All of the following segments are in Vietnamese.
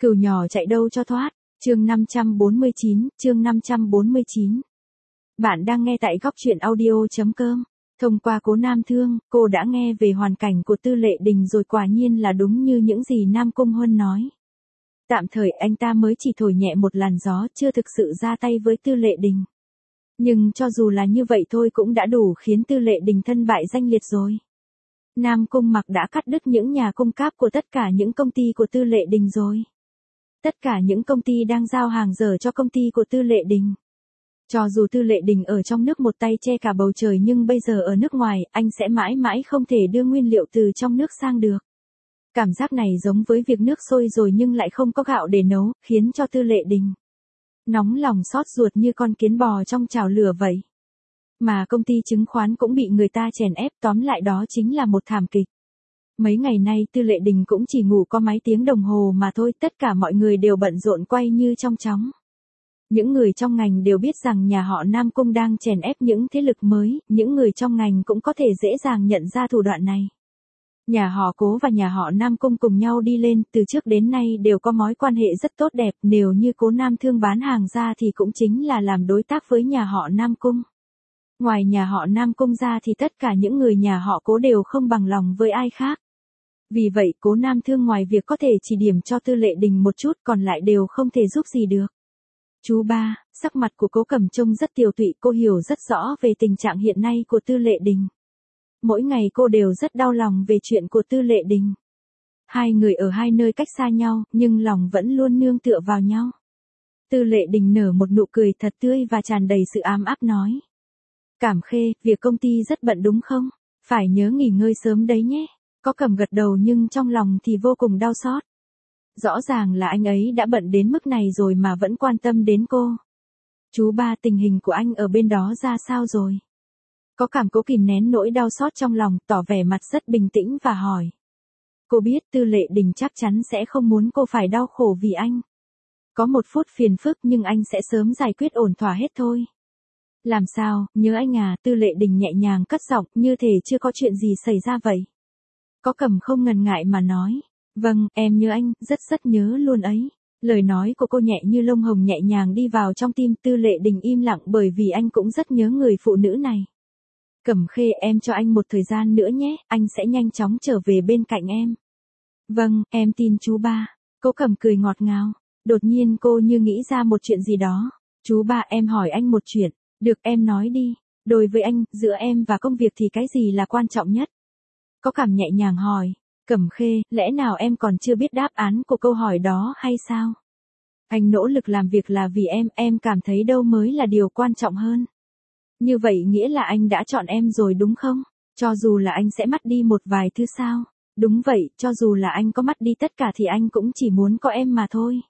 Cừu nhỏ chạy đâu cho thoát. Chương 549. Bạn đang nghe tại góc truyện audio.com. Thông qua Cố Nam Thương, cô đã nghe về hoàn cảnh của Tư Lệ Đình rồi, quả nhiên là đúng như những gì Nam Cung Huân nói. Tạm thời anh ta mới chỉ thổi nhẹ một làn gió, chưa thực sự ra tay với Tư Lệ Đình. Nhưng cho dù là như vậy thôi cũng đã đủ khiến Tư Lệ Đình thân bại danh liệt rồi. Nam Cung Mặc đã cắt đứt những nhà cung cấp của tất cả những công ty của Tư Lệ Đình rồi. Tất cả những công ty đang giao hàng dở cho công ty của Tư Lệ Đình. Cho dù Tư Lệ Đình ở trong nước một tay che cả bầu trời, nhưng bây giờ ở nước ngoài, anh sẽ mãi mãi không thể đưa nguyên liệu từ trong nước sang được. Cảm giác này giống với việc nước sôi rồi nhưng lại không có gạo để nấu, khiến cho Tư Lệ Đình nóng lòng xót ruột như con kiến bò trong chảo lửa vậy. Mà công ty chứng khoán cũng bị người ta chèn ép, tóm lại đó chính là một thảm kịch. Mấy ngày nay Tư Lệ Đình cũng chỉ ngủ có mấy tiếng đồng hồ mà thôi, tất cả mọi người đều bận rộn quay như trong chóng. Những người trong ngành đều biết rằng nhà họ Nam Cung đang chèn ép những thế lực mới, những người trong ngành cũng có thể dễ dàng nhận ra thủ đoạn này. Nhà họ Cố và nhà họ Nam Cung cùng nhau đi lên, từ trước đến nay đều có mối quan hệ rất tốt đẹp, nếu như Cố Nam Thương bán hàng ra thì cũng chính là làm đối tác với nhà họ Nam Cung. Ngoài nhà họ Nam Cung ra thì tất cả những người nhà họ Cố đều không bằng lòng với ai khác. Vì vậy Cố Nam Thương ngoài việc có thể chỉ điểm cho Tư Lệ Đình một chút, còn lại đều không thể giúp gì được. Chú ba, sắc mặt của Cố Cẩm trông rất tiều tụy, cô hiểu rất rõ về tình trạng hiện nay của Tư Lệ Đình. Mỗi ngày cô đều rất đau lòng về chuyện của Tư Lệ Đình. Hai người ở hai nơi cách xa nhau, nhưng lòng vẫn luôn nương tựa vào nhau. Tư Lệ Đình nở một nụ cười thật tươi và tràn đầy sự ấm áp nói. Cảm Khê, việc công ty rất bận đúng không? Phải nhớ nghỉ ngơi sớm đấy nhé. Có Cẩm gật đầu nhưng trong lòng thì vô cùng đau xót. Rõ ràng là anh ấy đã bận đến mức này rồi mà vẫn quan tâm đến cô. Chú ba, tình hình của anh ở bên đó ra sao rồi? Có Cảm cố kìm nén nỗi đau xót trong lòng, tỏ vẻ mặt rất bình tĩnh và hỏi. Cô biết Tư Lệ Đình chắc chắn sẽ không muốn cô phải đau khổ vì anh. Có một phút phiền phức nhưng anh sẽ sớm giải quyết ổn thỏa hết thôi. Làm sao, nhớ anh à? Tư Lệ Đình nhẹ nhàng cất giọng, như thể chưa có chuyện gì xảy ra vậy. Có Cẩm không ngần ngại mà nói. Vâng, em nhớ anh, rất rất nhớ luôn ấy. Lời nói của cô nhẹ như lông hồng nhẹ nhàng đi vào trong tim. Tư Lệ Đình im lặng bởi vì anh cũng rất nhớ người phụ nữ này. Cẩm Khê, em cho anh một thời gian nữa nhé, anh sẽ nhanh chóng trở về bên cạnh em. Vâng, em tin chú ba. Cố Cẩm cười ngọt ngào. Đột nhiên cô như nghĩ ra một chuyện gì đó. Chú ba, em hỏi anh một chuyện. Được, em nói đi. Đối với anh, giữa em và công việc thì cái gì là quan trọng nhất? Có Cảm nhẹ nhàng hỏi. Cẩm Khê, lẽ nào em còn chưa biết đáp án của câu hỏi đó hay sao? Anh nỗ lực làm việc là vì em cảm thấy đâu mới là điều quan trọng hơn. Như vậy nghĩa là anh đã chọn em rồi đúng không? Cho dù là anh sẽ mất đi một vài thứ sao? Đúng vậy, cho dù là anh có mất đi tất cả thì anh cũng chỉ muốn có em mà thôi.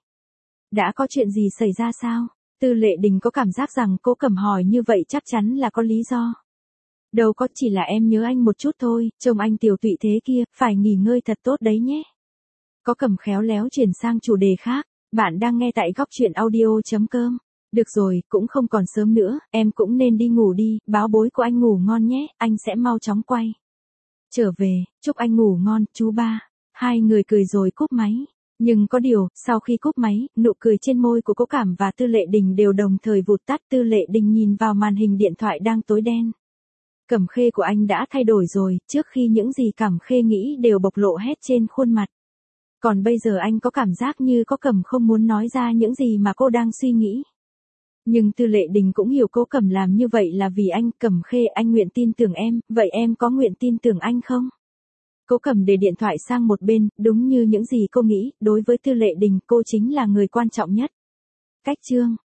Đã có chuyện gì xảy ra sao? Tư Lệ Đình có cảm giác rằng Cố Cẩm hỏi như vậy chắc chắn là có lý do. Đâu có, chỉ là em nhớ anh một chút thôi, trông anh tiều tụy thế kia, phải nghỉ ngơi thật tốt đấy nhé. Có Cẩm khéo léo chuyển sang chủ đề khác. Bạn đang nghe tại góc truyện audio.com. Được rồi, cũng không còn sớm nữa, em cũng nên đi ngủ đi, báo bối của anh ngủ ngon nhé, anh sẽ mau chóng quay trở về, chúc anh ngủ ngon, chú ba. Hai người cười rồi cúp máy. Nhưng có điều, sau khi cúp máy, nụ cười trên môi của Cố Cảm và Tư Lệ Đình đều đồng thời vụt tắt. Tư Lệ Đình nhìn vào màn hình điện thoại đang tối đen. Cẩm Khê của anh đã thay đổi rồi, trước khi những gì Cẩm Khê nghĩ đều bộc lộ hết trên khuôn mặt. Còn bây giờ anh có cảm giác như có Cẩm không muốn nói ra những gì mà cô đang suy nghĩ. Nhưng Tư Lệ Đình cũng hiểu Cố Cẩm làm như vậy là vì anh. Cẩm Khê, anh nguyện tin tưởng em, vậy em có nguyện tin tưởng anh không? Cố Cẩm để điện thoại sang một bên, đúng như những gì cô nghĩ, đối với Tư Lệ Đình cô chính là người quan trọng nhất. Cách chương